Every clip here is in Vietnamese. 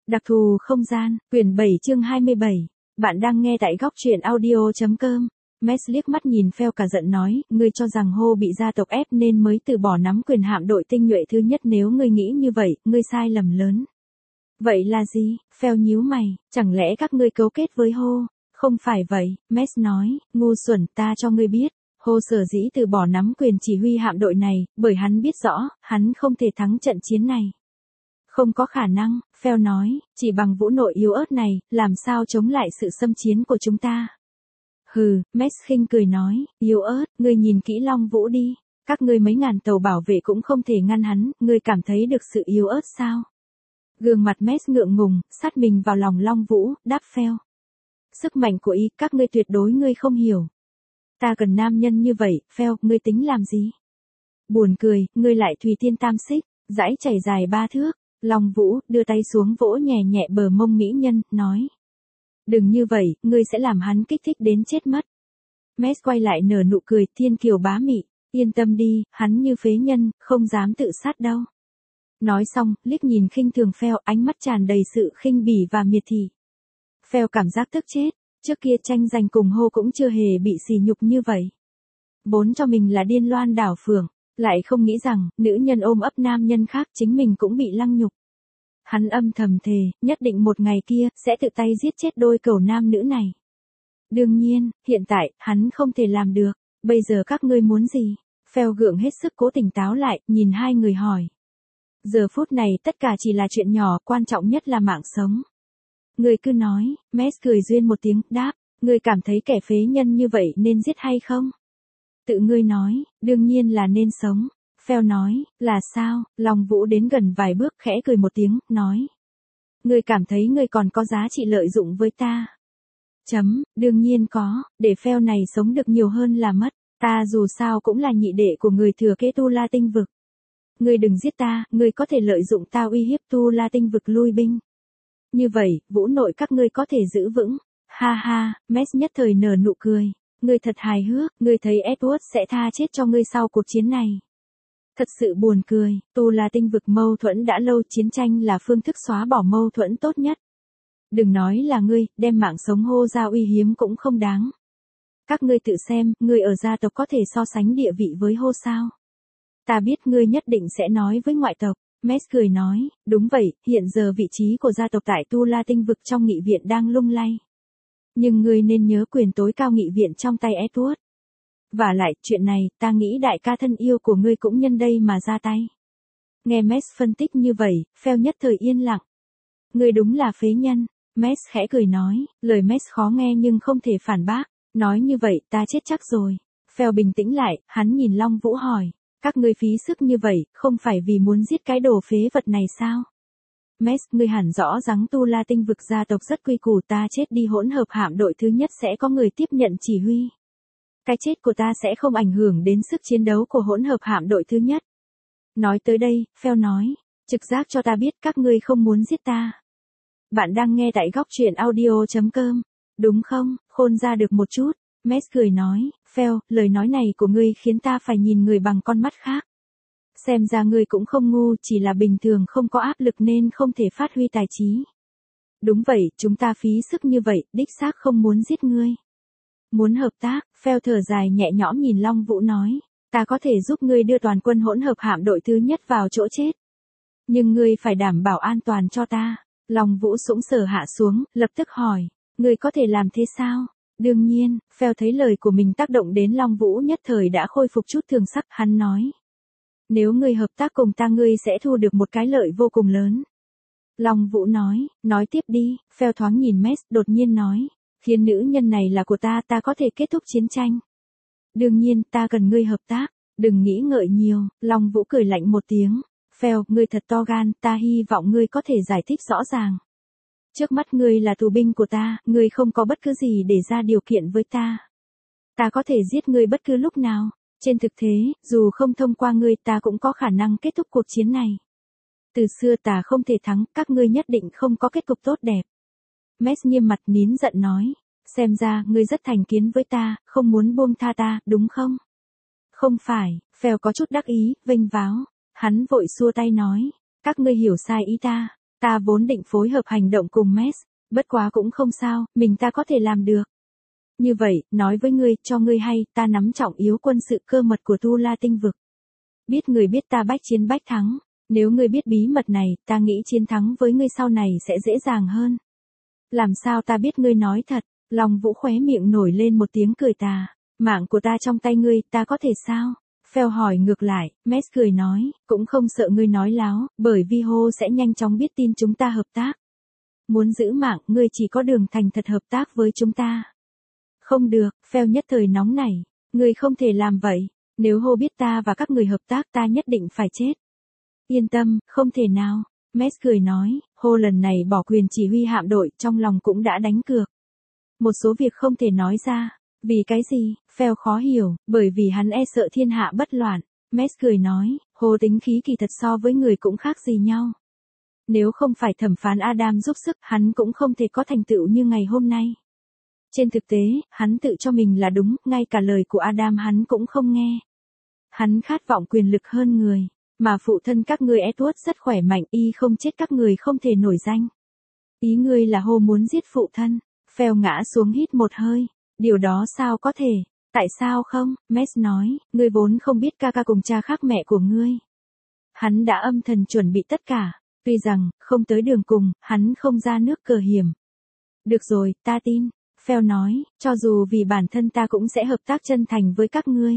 Đặc thù không gian, quyển 7 chương 27. Bạn đang nghe tại góc truyện audio.com. Mes liếc mắt nhìn Phèo cả giận nói, ngươi cho rằng Hô bị gia tộc ép nên mới từ bỏ nắm quyền hạm đội tinh nhuệ thứ nhất, nếu ngươi nghĩ như vậy, ngươi sai lầm lớn. Vậy là gì? Phèo nhíu mày, chẳng lẽ các ngươi cấu kết với Hô? Không phải vậy, Mes nói, ngu xuẩn, ta cho ngươi biết. Hô sở dĩ từ bỏ nắm quyền chỉ huy hạm đội này, bởi hắn biết rõ, hắn không thể thắng trận chiến này. Không có khả năng, Phèo nói, chỉ bằng vũ nội yếu ớt này, làm sao chống lại sự xâm chiến của chúng ta. Hừ, Mes khinh cười nói, yếu ớt, ngươi nhìn kỹ Long Vũ đi, các ngươi mấy ngàn tàu bảo vệ cũng không thể ngăn hắn, ngươi cảm thấy được sự yếu ớt sao? Gương mặt Mes ngượng ngùng, sát mình vào lòng Long Vũ, đáp Phèo. Sức mạnh của y, các ngươi tuyệt đối ngươi không hiểu. Ta cần nam nhân như vậy, Phèo, ngươi tính làm gì? Buồn cười, ngươi lại Thùy Tiên Tam Xích, dãy chảy dài 3 thước. Long Vũ, đưa tay xuống vỗ nhẹ nhẹ bờ mông mỹ nhân, nói. Đừng như vậy, ngươi sẽ làm hắn kích thích đến chết mất. Mes quay lại nở nụ cười, thiên kiều bá mị, yên tâm đi, hắn như phế nhân, không dám tự sát đâu. Nói xong, liếc nhìn khinh thường Phèo, ánh mắt tràn đầy sự khinh bỉ và miệt thị. Phèo cảm giác tức chết, trước kia tranh giành cùng Hô cũng chưa hề bị sỉ nhục như vậy. Vốn cho mình là điên loan đảo phượng. Lại không nghĩ rằng, nữ nhân ôm ấp nam nhân khác chính mình cũng bị lăng nhục. Hắn âm thầm thề, nhất định một ngày kia, sẽ tự tay giết chết đôi cẩu nam nữ này. Đương nhiên, hiện tại, hắn không thể làm được. Bây giờ các ngươi muốn gì? Phèo gượng hết sức cố tỉnh táo lại, nhìn hai người hỏi. Giờ phút này tất cả chỉ là chuyện nhỏ, quan trọng nhất là mạng sống. Người cứ nói, Mes cười duyên một tiếng, đáp, người cảm thấy kẻ phế nhân như vậy nên giết hay không? Tự ngươi nói, đương nhiên là nên sống. Phèo nói, là sao? Long Vũ đến gần vài bước khẽ cười một tiếng, nói. Ngươi cảm thấy ngươi còn có giá trị lợi dụng với ta. Đương nhiên có, để Phèo này sống được nhiều hơn là mất. Ta dù sao cũng là nhị đệ của người thừa kế Tu La Tinh Vực. Ngươi đừng giết ta, ngươi có thể lợi dụng ta uy hiếp Tu La Tinh Vực lui binh. Như vậy, vũ nội các ngươi có thể giữ vững. Ha ha, Mes nhất thời nở nụ cười. Ngươi thật hài hước, ngươi thấy Edward sẽ tha chết cho ngươi sau cuộc chiến này. Thật sự buồn cười, Tu La Tinh Vực mâu thuẫn đã lâu, chiến tranh là phương thức xóa bỏ mâu thuẫn tốt nhất. Đừng nói là ngươi, đem mạng sống Hô ra uy hiếm cũng không đáng. Các ngươi tự xem, ngươi ở gia tộc có thể so sánh địa vị với Hô sao? Ta biết ngươi nhất định sẽ nói với ngoại tộc. Mes cười nói, đúng vậy, hiện giờ vị trí của gia tộc tại Tu La Tinh Vực trong nghị viện đang lung lay. Nhưng ngươi nên nhớ quyền tối cao nghị viện trong tay Edward. Và lại, chuyện này, ta nghĩ đại ca thân yêu của ngươi cũng nhân đây mà ra tay. Nghe Mes phân tích như vậy, Phèo nhất thời yên lặng. Ngươi đúng là phế nhân. Mes khẽ cười nói, lời Mes khó nghe nhưng không thể phản bác. Nói như vậy, ta chết chắc rồi. Phèo bình tĩnh lại, hắn nhìn Long Vũ hỏi. Các ngươi phí sức như vậy, không phải vì muốn giết cái đồ phế vật này sao? Mes, ngươi hẳn rõ rằng Tu La Tinh Vực gia tộc rất quy củ, ta chết đi hỗn hợp hạm đội thứ nhất sẽ có người tiếp nhận chỉ huy. Cái chết của ta sẽ không ảnh hưởng đến sức chiến đấu của hỗn hợp hạm đội thứ nhất. Nói tới đây, Phèo nói, trực giác cho ta biết các ngươi không muốn giết ta. Bạn đang nghe tại góc truyện audio.com, đúng không, khôn ra được một chút. Mes cười nói, Phèo, lời nói này của ngươi khiến ta phải nhìn người bằng con mắt khác. Xem ra ngươi cũng không ngu, chỉ là bình thường không có áp lực nên không thể phát huy tài trí. Đúng vậy, chúng ta phí sức như vậy, đích xác không muốn giết ngươi. Muốn hợp tác, Phèo thở dài nhẹ nhõm nhìn Long Vũ nói, ta có thể giúp ngươi đưa toàn quân hỗn hợp hạm đội thứ nhất vào chỗ chết. Nhưng ngươi phải đảm bảo an toàn cho ta. Long Vũ sũng sờ hạ xuống, lập tức hỏi, ngươi có thể làm thế sao? Đương nhiên, Phèo thấy lời của mình tác động đến Long Vũ nhất thời đã khôi phục chút thường sắc, hắn nói. Nếu ngươi hợp tác cùng ta ngươi sẽ thu được một cái lợi vô cùng lớn. Long Vũ nói tiếp đi, Phèo thoáng nhìn Mes, đột nhiên nói, khiến nữ nhân này là của ta, ta có thể kết thúc chiến tranh. Đương nhiên, ta cần ngươi hợp tác, đừng nghĩ ngợi nhiều, Long Vũ cười lạnh một tiếng, Phèo, ngươi thật to gan, ta hy vọng ngươi có thể giải thích rõ ràng. Trước mắt ngươi là tù binh của ta, ngươi không có bất cứ gì để ra điều kiện với ta. Ta có thể giết ngươi bất cứ lúc nào. Trên thực thế, dù không thông qua ngươi ta cũng có khả năng kết thúc cuộc chiến này. Từ xưa ta không thể thắng, các ngươi nhất định không có kết cục tốt đẹp. Mes nghiêm mặt nín giận nói, xem ra ngươi rất thành kiến với ta, không muốn buông tha ta, đúng không? Không phải, Phèo có chút đắc ý, vênh váo. Hắn vội xua tay nói, các ngươi hiểu sai ý ta. Ta vốn định phối hợp hành động cùng Mes, bất quá cũng không sao, mình ta có thể làm được. Như vậy, nói với ngươi, cho ngươi hay, ta nắm trọng yếu quân sự cơ mật của Tu La tinh vực. Biết người biết ta bách chiến bách thắng, nếu ngươi biết bí mật này, ta nghĩ chiến thắng với ngươi sau này sẽ dễ dàng hơn. Làm sao ta biết ngươi nói thật? Long Vũ khóe miệng nổi lên một tiếng cười tà. Mạng của ta trong tay ngươi, ta có thể sao? Phèo hỏi ngược lại, Mes cười nói, cũng không sợ ngươi nói láo, bởi vì Hô sẽ nhanh chóng biết tin chúng ta hợp tác. Muốn giữ mạng, ngươi chỉ có đường thành thật hợp tác với chúng ta. Không được, Phèo nhất thời nóng nảy, ngươi không thể làm vậy, nếu Hô biết ta và các người hợp tác ta nhất định phải chết. Yên tâm, không thể nào. Mes cười nói, Hô lần này bỏ quyền chỉ huy hạm đội, trong lòng cũng đã đánh cược. Một số việc không thể nói ra. Vì cái gì? Phèo khó hiểu, bởi vì hắn e sợ thiên hạ bất loạn. Mes cười nói, Hô tính khí kỳ thật so với người cũng khác gì nhau. Nếu không phải thẩm phán Adam giúp sức, hắn cũng không thể có thành tựu như ngày hôm nay. Trên thực tế, hắn tự cho mình là đúng, ngay cả lời của Adam hắn cũng không nghe. Hắn khát vọng quyền lực hơn người, mà phụ thân các ngươi Edward rất khỏe mạnh, y không chết các người không thể nổi danh. Ý ngươi là Hô muốn giết phụ thân? Phèo ngã xuống hít một hơi. Điều đó sao có thể? Tại sao không? Mes nói, ngươi vốn không biết ca ca cùng cha khác mẹ của ngươi. Hắn đã âm thầm chuẩn bị tất cả, tuy rằng, không tới đường cùng, hắn không ra nước cờ hiểm. Được rồi, ta tin. Phèo nói, cho dù vì bản thân ta cũng sẽ hợp tác chân thành với các ngươi.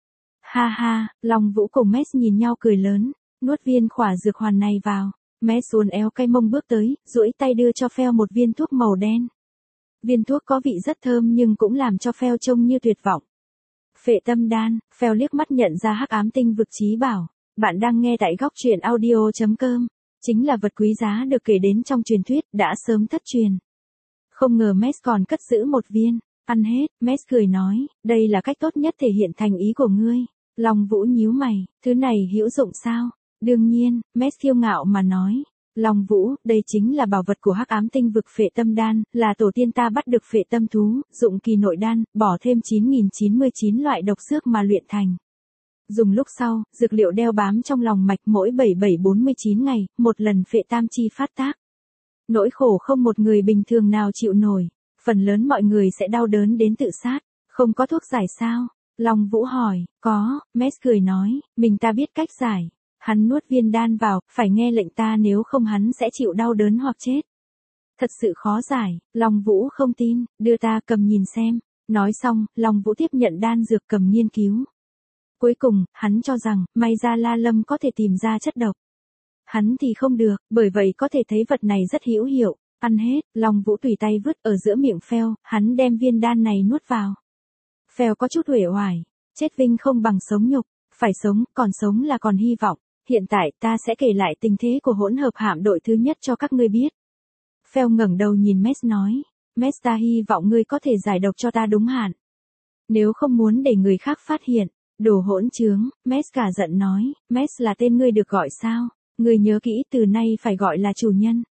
Ha ha, Long Vũ cùng Mes nhìn nhau cười lớn, nuốt viên khỏa dược hoàn này vào. Mes uốn éo cái mông bước tới, duỗi tay đưa cho Phèo một viên thuốc màu đen. Viên thuốc có vị rất thơm nhưng cũng làm cho Phèo trông như tuyệt vọng. Phệ tâm đan, Phèo liếc mắt nhận ra hắc ám tinh vực trí bảo. Bạn đang nghe tại góc truyện audio.com. Chính là vật quý giá được kể đến trong truyền thuyết, đã sớm thất truyền. Không ngờ Mes còn cất giữ một viên. Ăn hết, Mes cười nói, đây là cách tốt nhất thể hiện thành ý của ngươi. Long Vũ nhíu mày, thứ này hữu dụng sao? Đương nhiên, Mes kiêu ngạo mà nói. Long Vũ, đây chính là bảo vật của hắc ám tinh vực phệ tâm đan, là tổ tiên ta bắt được phệ tâm thú, dụng kỳ nội đan, bỏ thêm 9099 loại độc xước mà luyện thành. Dùng lúc sau, dược liệu đeo bám trong lòng mạch mỗi 7749 ngày, một lần phệ tam chi phát tác. Nỗi khổ không một người bình thường nào chịu nổi, phần lớn mọi người sẽ đau đớn đến tự sát, không có thuốc giải sao? Long Vũ hỏi, có, Mes cười nói, mình ta biết cách giải. Hắn nuốt viên đan vào, phải nghe lệnh ta nếu không hắn sẽ chịu đau đớn hoặc chết. Thật sự khó giải, Long Vũ không tin, đưa ta cầm nhìn xem. Nói xong, Long Vũ tiếp nhận đan dược cầm nghiên cứu. Cuối cùng, hắn cho rằng, may ra La Lâm có thể tìm ra chất độc. Hắn thì không được, bởi vậy có thể thấy vật này rất hữu hiệu. Ăn hết, Long Vũ tùy tay vứt ở giữa miệng Phèo, hắn đem viên đan này nuốt vào. Phèo có chút uể oải, chết vinh không bằng sống nhục, phải sống, còn sống là còn hy vọng. Hiện tại ta sẽ kể lại tình thế của hỗn hợp hạm đội thứ nhất cho các ngươi biết. Phèo ngẩng đầu nhìn Mes nói, Mes ta hy vọng ngươi có thể giải độc cho ta đúng hạn. Nếu không muốn để người khác phát hiện, đồ hỗn trướng, Mes cả giận nói, Mes là tên ngươi được gọi sao? Ngươi nhớ kỹ từ nay phải gọi là chủ nhân,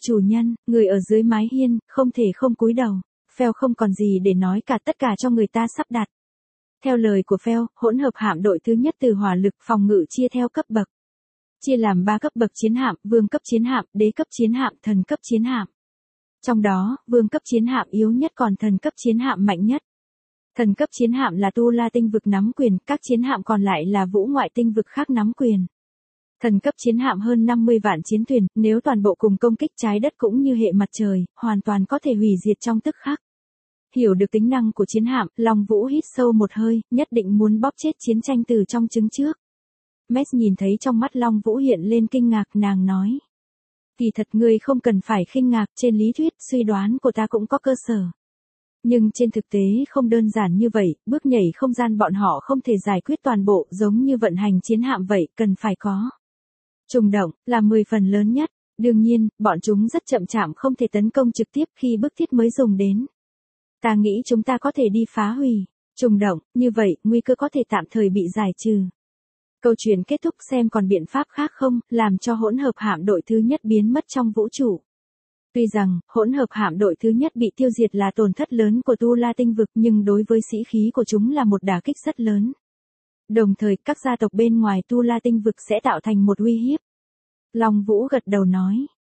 người ở dưới mái hiên, không thể không cúi đầu. Phèo không còn gì để nói cả, tất cả cho người ta sắp đặt. Theo lời của Phèo, hỗn hợp hạm đội thứ nhất từ hỏa lực phòng ngự chia theo cấp bậc. Chia làm 3 cấp bậc chiến hạm, vương cấp chiến hạm, đế cấp chiến hạm, thần cấp chiến hạm. Trong đó, vương cấp chiến hạm yếu nhất còn thần cấp chiến hạm mạnh nhất. Thần cấp chiến hạm là Tu La tinh vực nắm quyền, các chiến hạm còn lại là vũ ngoại tinh vực khác nắm quyền. Thần cấp chiến hạm hơn 50 vạn chiến thuyền, nếu toàn bộ cùng công kích trái đất cũng như hệ mặt trời, hoàn toàn có thể hủy diệt trong tức khắc. Hiểu được tính năng của chiến hạm, Long Vũ hít sâu một hơi, nhất định muốn bóp chết chiến tranh từ trong trứng trước. Mes nhìn thấy trong mắt Long Vũ hiện lên kinh ngạc, nàng nói. Kỳ thật ngươi không cần phải khinh ngạc, trên lý thuyết, suy đoán của ta cũng có cơ sở. Nhưng trên thực tế không đơn giản như vậy, bước nhảy không gian bọn họ không thể giải quyết toàn bộ, giống như vận hành chiến hạm vậy, cần phải có. Trùng động, là 10 phần lớn nhất, đương nhiên, bọn chúng rất chậm chạp không thể tấn công trực tiếp khi bức thiết mới dùng đến. Ta nghĩ chúng ta có thể đi phá hủy. Trùng động, như vậy, nguy cơ có thể tạm thời bị giải trừ. Câu chuyện kết thúc, xem còn biện pháp khác không, làm cho hỗn hợp hạm đội thứ nhất biến mất trong vũ trụ. Tuy rằng, hỗn hợp hạm đội thứ nhất bị tiêu diệt là tổn thất lớn của Tu La tinh vực, nhưng đối với sĩ khí của chúng là một đả kích rất lớn. Đồng thời, các gia tộc bên ngoài Tu La tinh vực sẽ tạo thành một uy hiếp. Long Vũ gật đầu nói,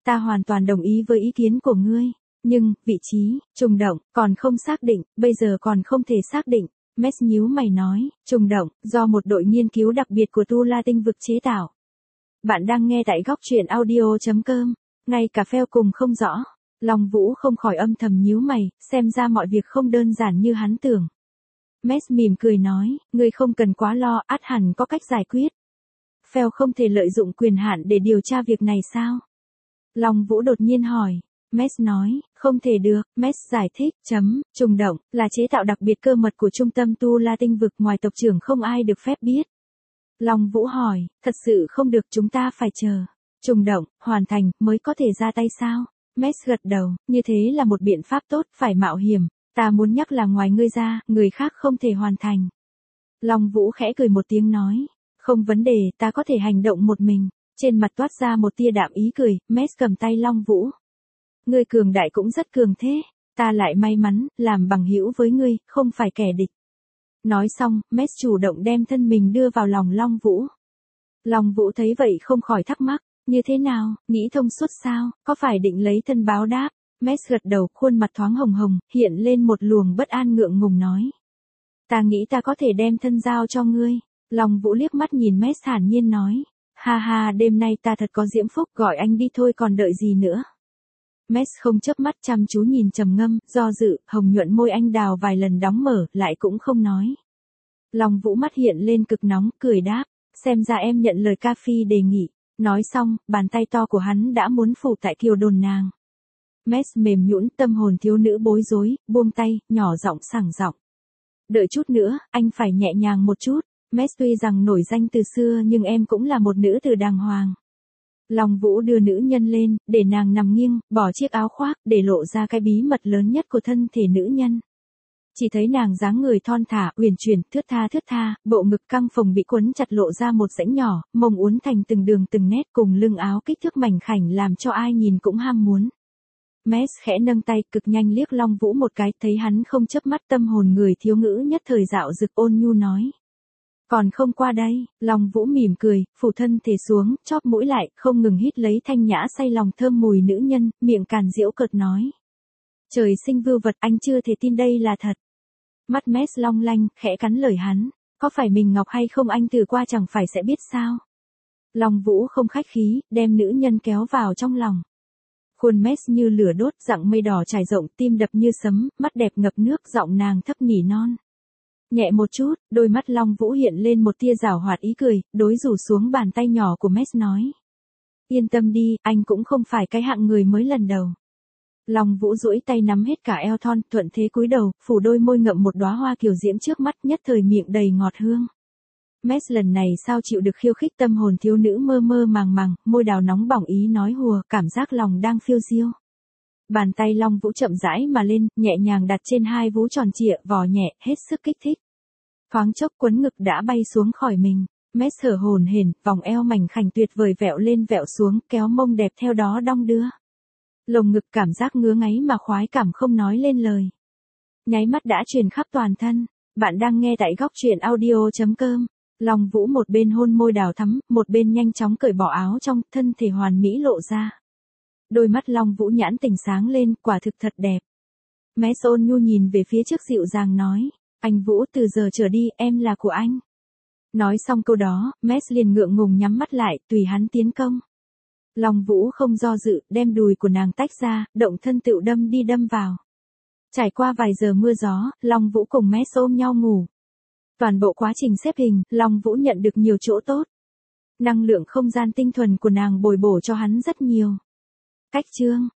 Ta hoàn toàn đồng ý với ý kiến của ngươi. Nhưng, vị trí, trùng động, còn không xác định, bây giờ còn không thể xác định. Mess nhíu mày nói, trùng động, do một đội nghiên cứu đặc biệt của Tu La tinh vực chế tạo. Bạn đang nghe tại góc truyện audio.com. Ngay cả Phèo cùng không rõ. Long Vũ không khỏi âm thầm nhíu mày, xem ra mọi việc không đơn giản như hắn tưởng. Mess mỉm cười nói, ngươi không cần quá lo, ắt hẳn có cách giải quyết. Phèo không thể lợi dụng quyền hạn để điều tra việc này sao? Long Vũ đột nhiên hỏi. Mess nói, không thể được. Mess giải thích, trùng động, là chế tạo đặc biệt cơ mật của trung tâm Tu La tinh vực, ngoài tộc trưởng không ai được phép biết. Long Vũ hỏi, thật sự không được, chúng ta phải chờ. Trùng động, hoàn thành, mới có thể ra tay sao? Mess gật đầu, như thế là một biện pháp tốt, phải mạo hiểm. Ta muốn nhắc là ngoài ngươi ra, người khác không thể hoàn thành. Long Vũ khẽ cười một tiếng nói, không vấn đề, ta có thể hành động một mình. Trên mặt toát ra một tia đạm ý cười, Mess cầm tay Long Vũ. Ngươi cường đại cũng rất cường thế, ta lại may mắn, làm bằng hữu với ngươi, không phải kẻ địch. Nói xong, Mess chủ động đem thân mình đưa vào lòng Long Vũ. Long Vũ thấy vậy không khỏi thắc mắc, như thế nào, nghĩ thông suốt sao, có phải định lấy thân báo đáp? Mess gật đầu, khuôn mặt thoáng hồng hồng, hiện lên một luồng bất an ngượng ngùng nói. Ta nghĩ ta có thể đem thân giao cho ngươi. Long Vũ liếc mắt nhìn Mess thản nhiên nói. Ha ha, đêm nay ta thật có diễm phúc, gọi anh đi thôi còn đợi gì nữa. Mess không chớp mắt chăm chú nhìn trầm ngâm, do dự, hồng nhuận môi anh đào vài lần đóng mở, lại cũng không nói. Long Vũ mắt hiện lên cực nóng, cười đáp, xem ra em nhận lời Ca Phi đề nghị. Nói xong, bàn tay to của hắn đã muốn phủ tại kiều đồn nàng. Mess mềm nhũn, tâm hồn thiếu nữ bối rối, buông tay, nhỏ giọng sảng giọng. Đợi chút nữa, anh phải nhẹ nhàng một chút. Mess tuy rằng nổi danh từ xưa nhưng em cũng là một nữ tử đàng hoàng. Long Vũ đưa nữ nhân lên, để nàng nằm nghiêng, bỏ chiếc áo khoác, để lộ ra cái bí mật lớn nhất của thân thể nữ nhân. Chỉ thấy nàng dáng người thon thả, uyển chuyển, thướt tha, bộ ngực căng phồng bị quấn chặt lộ ra một rãnh nhỏ, mông uốn thành từng đường từng nét, cùng lưng áo kích thước mảnh khảnh làm cho ai nhìn cũng ham muốn. Mess khẽ nâng tay, cực nhanh liếc Long Vũ một cái, thấy hắn không chớp mắt, tâm hồn người thiếu ngữ nhất thời dạo dực ôn nhu nói. Còn không qua đây. Long Vũ mỉm cười, phủ thân thể xuống, chóp mũi lại, không ngừng hít lấy thanh nhã say lòng thơm mùi nữ nhân, miệng càn giễu cợt nói. Trời sinh vưu vật, anh chưa thể tin đây là thật. Mắt Mess long lanh, khẽ cắn lời hắn. Có phải mình ngọc hay không anh từ qua chẳng phải sẽ biết sao. Long Vũ không khách khí, đem nữ nhân kéo vào trong lòng. Khuôn Mess như lửa đốt, dặng mây đỏ trải rộng, tim đập như sấm, mắt đẹp ngập nước, giọng nàng thấp nỉ non. Nhẹ một chút, đôi mắt Long Vũ hiện lên một tia giảo hoạt ý cười, đối rủ xuống bàn tay nhỏ của Mess nói. Yên tâm đi, anh cũng không phải cái hạng người mới lần đầu. Long Vũ duỗi tay nắm hết cả eo thon, thuận thế cúi đầu, phủ đôi môi ngậm một đóa hoa kiều diễm trước mắt, nhất thời miệng đầy ngọt hương. Mess lần này sao chịu được khiêu khích, tâm hồn thiếu nữ mơ mơ màng màng, môi đào nóng bỏng ý nói hùa, cảm giác lòng đang phiêu diêu. Bàn tay Long Vũ chậm rãi mà lên, nhẹ nhàng đặt trên hai vú tròn trịa, vò nhẹ, hết sức kích thích. Thoáng chốc quấn ngực đã bay xuống khỏi mình. Mess thở hổn hển, vòng eo mảnh khảnh tuyệt vời vẹo lên vẹo xuống, kéo mông đẹp theo đó đong đưa. Lồng ngực cảm giác ngứa ngáy mà khoái cảm không nói lên lời. Nháy mắt đã truyền khắp toàn thân. Bạn đang nghe tại góc truyện audio.com. Long Vũ một bên hôn môi đào thắm, một bên nhanh chóng cởi bỏ áo trong, thân thể hoàn mỹ lộ ra. Đôi mắt Long Vũ nhãn tỉnh sáng lên, quả thực thật đẹp. Mess ôn nhu nhìn về phía trước dịu dàng nói, anh Vũ từ giờ trở đi, em là của anh. Nói xong câu đó, Mess liền ngượng ngùng nhắm mắt lại, tùy hắn tiến công. Long Vũ không do dự, đem đùi của nàng tách ra, động thân tựu đâm đi đâm vào. Trải qua vài giờ mưa gió, Long Vũ cùng Mess ôm nhau ngủ. Toàn bộ quá trình xếp hình, Long Vũ nhận được nhiều chỗ tốt. Năng lượng không gian tinh thuần của nàng bồi bổ cho hắn rất nhiều. Cách chương